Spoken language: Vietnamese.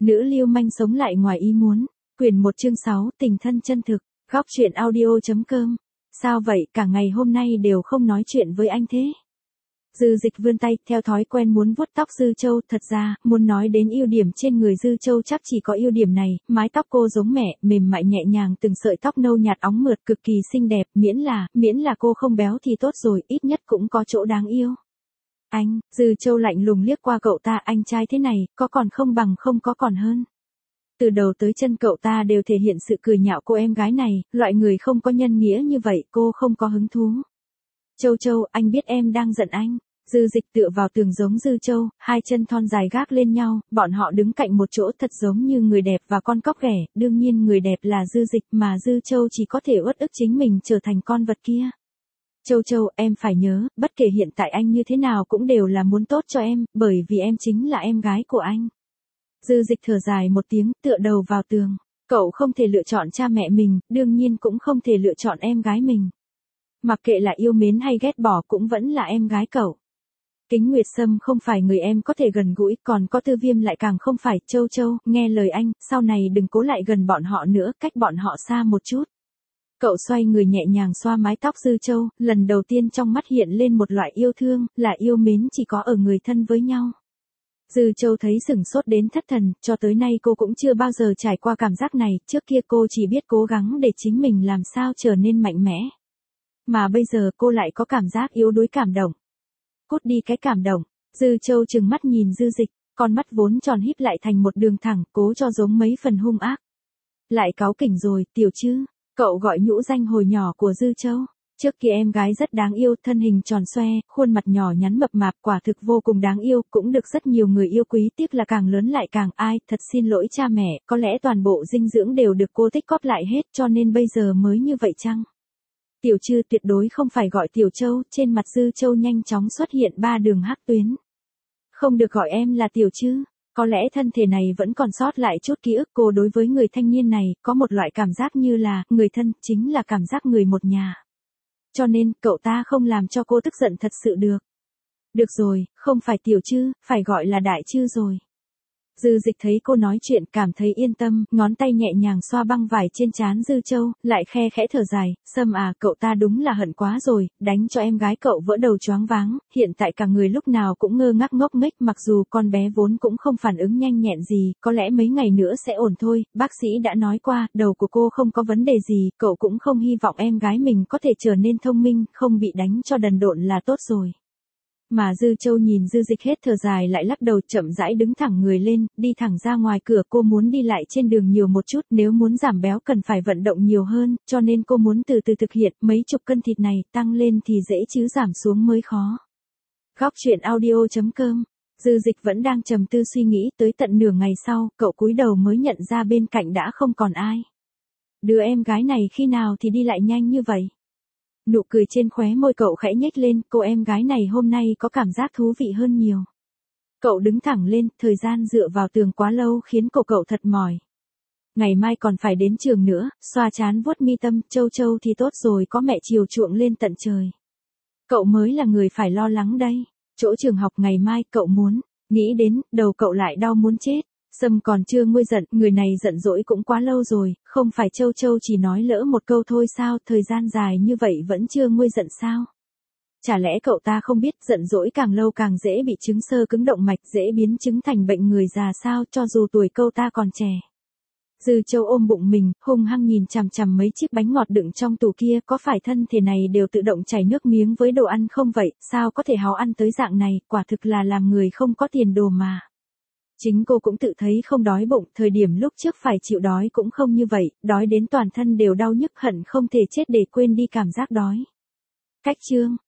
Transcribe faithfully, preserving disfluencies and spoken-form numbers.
Nữ lưu manh sống lại ngoài ý muốn. Quyển một chương sáu, tình thân chân thực. Góc truyện audio.com. Sao vậy, cả ngày hôm nay đều không nói chuyện với anh thế? Dư Dịch vươn tay, theo thói quen muốn vuốt tóc Dư Châu, thật ra, muốn nói đến ưu điểm trên người Dư Châu chắc chỉ có ưu điểm này, mái tóc cô giống mẹ, mềm mại nhẹ nhàng, từng sợi tóc nâu nhạt óng mượt, cực kỳ xinh đẹp, miễn là, miễn là cô không béo thì tốt rồi, ít nhất cũng có chỗ đáng yêu. Anh, Dư Châu lạnh lùng liếc qua cậu ta, anh trai thế này, có còn không bằng không có còn hơn. Từ đầu tới chân cậu ta đều thể hiện sự cười nhạo cô em gái này, loại người không có nhân nghĩa như vậy, cô không có hứng thú. Châu Châu, anh biết em đang giận anh. Dư Dịch tựa vào tường giống Dư Châu, hai chân thon dài gác lên nhau, bọn họ đứng cạnh một chỗ thật giống như người đẹp và con cóc ghẻ, đương nhiên người đẹp là Dư Dịch mà Dư Châu chỉ có thể uất ức chính mình trở thành con vật kia. Châu Châu, em phải nhớ, bất kể hiện tại anh như thế nào cũng đều là muốn tốt cho em, bởi vì em chính là em gái của anh. Dư Dịch thở dài một tiếng, tựa đầu vào tường. Cậu không thể lựa chọn cha mẹ mình, đương nhiên cũng không thể lựa chọn em gái mình. Mặc kệ là yêu mến hay ghét bỏ cũng vẫn là em gái cậu. Kính Nguyệt Sâm không phải người em có thể gần gũi, còn có Tư Viêm lại càng không phải. Châu Châu, nghe lời anh, sau này đừng cố lại gần bọn họ nữa, cách bọn họ xa một chút. Cậu xoay người nhẹ nhàng xoa mái tóc Dư Châu, lần đầu tiên trong mắt hiện lên một loại yêu thương, là yêu mến chỉ có ở người thân với nhau. Dư Châu thấy sửng sốt đến thất thần, cho tới nay cô cũng chưa bao giờ trải qua cảm giác này, trước kia cô chỉ biết cố gắng để chính mình làm sao trở nên mạnh mẽ. Mà bây giờ cô lại có cảm giác yếu đuối cảm động. Cút đi cái cảm động. Dư Châu trừng mắt nhìn Dư Dịch, con mắt vốn tròn híp lại thành một đường thẳng, cố cho giống mấy phần hung ác. Lại cáu kỉnh rồi, tiểu chứ. Cậu gọi nhũ danh hồi nhỏ của Dư Châu. Trước kia em gái rất đáng yêu, thân hình tròn xoe, khuôn mặt nhỏ nhắn mập mạp, quả thực vô cùng đáng yêu, cũng được rất nhiều người yêu quý, tiếc là càng lớn lại càng ai, thật xin lỗi cha mẹ, có lẽ toàn bộ dinh dưỡng đều được cô tích cóp lại hết cho nên bây giờ mới như vậy chăng? Tiểu Trư, tuyệt đối không phải gọi Tiểu Châu, trên mặt Dư Châu nhanh chóng xuất hiện ba đường hắc tuyến. Không được gọi em là Tiểu Trư. Có lẽ thân thể này vẫn còn sót lại chút ký ức, cô đối với người thanh niên này, có một loại cảm giác như là, người thân, chính là cảm giác người một nhà. Cho nên, cậu ta không làm cho cô tức giận thật sự được. Được rồi, không phải Tiểu Trư, phải gọi là Đại Trư rồi. Dư Dịch thấy cô nói chuyện cảm thấy yên tâm, ngón tay nhẹ nhàng xoa băng vải trên trán Dư Châu, lại khe khẽ thở dài, Sâm à, cậu ta đúng là hận quá rồi, đánh cho em gái cậu vỡ đầu choáng váng, hiện tại cả người lúc nào cũng ngơ ngác ngốc nghếch, mặc dù con bé vốn cũng không phản ứng nhanh nhẹn gì, có lẽ mấy ngày nữa sẽ ổn thôi, bác sĩ đã nói qua, đầu của cô không có vấn đề gì, cậu cũng không hy vọng em gái mình có thể trở nên thông minh, không bị đánh cho đần độn là tốt rồi. Mà Dư Châu nhìn Dư Dịch hết thở dài lại lắc đầu, chậm rãi đứng thẳng người lên, đi thẳng ra ngoài cửa, cô muốn đi lại trên đường nhiều một chút, nếu muốn giảm béo cần phải vận động nhiều hơn, cho nên cô muốn từ từ thực hiện, mấy chục cân thịt này, tăng lên thì dễ chứ giảm xuống mới khó. Góc truyện audio.com. Dư Dịch vẫn đang trầm tư suy nghĩ, tới tận nửa ngày sau, cậu cúi đầu mới nhận ra bên cạnh đã không còn ai. Đứa em gái này khi nào thì đi lại nhanh như vậy? Nụ cười trên khóe môi cậu khẽ nhếch lên, cô em gái này hôm nay có cảm giác thú vị hơn nhiều. Cậu đứng thẳng lên, thời gian dựa vào tường quá lâu khiến cổ cậu thật mỏi. Ngày mai còn phải đến trường nữa, xoa chán vuốt mi tâm, Châu Châu thì tốt rồi, có mẹ chiều chuộng lên tận trời. Cậu mới là người phải lo lắng đây. Chỗ trường học ngày mai cậu muốn, nghĩ đến, đầu cậu lại đau muốn chết. Sâm còn chưa nguôi giận, người này giận dỗi cũng quá lâu rồi, không phải Châu Châu chỉ nói lỡ một câu thôi sao, thời gian dài như vậy vẫn chưa nguôi giận sao? Chả lẽ cậu ta không biết giận dỗi càng lâu càng dễ bị chứng xơ cứng động mạch, dễ biến chứng thành bệnh người già sao, cho dù tuổi cậu ta còn trẻ. Dư Châu ôm bụng mình, hung hăng nhìn chằm chằm mấy chiếc bánh ngọt đựng trong tủ kia, có phải thân thể này đều tự động chảy nước miếng với đồ ăn không vậy, sao có thể háo ăn tới dạng này, quả thực là làm người không có tiền đồ mà. Chính cô cũng tự thấy không đói bụng, thời điểm lúc trước phải chịu đói cũng không như vậy, đói đến toàn thân đều đau nhức hận không thể chết để quên đi cảm giác đói. Cách chương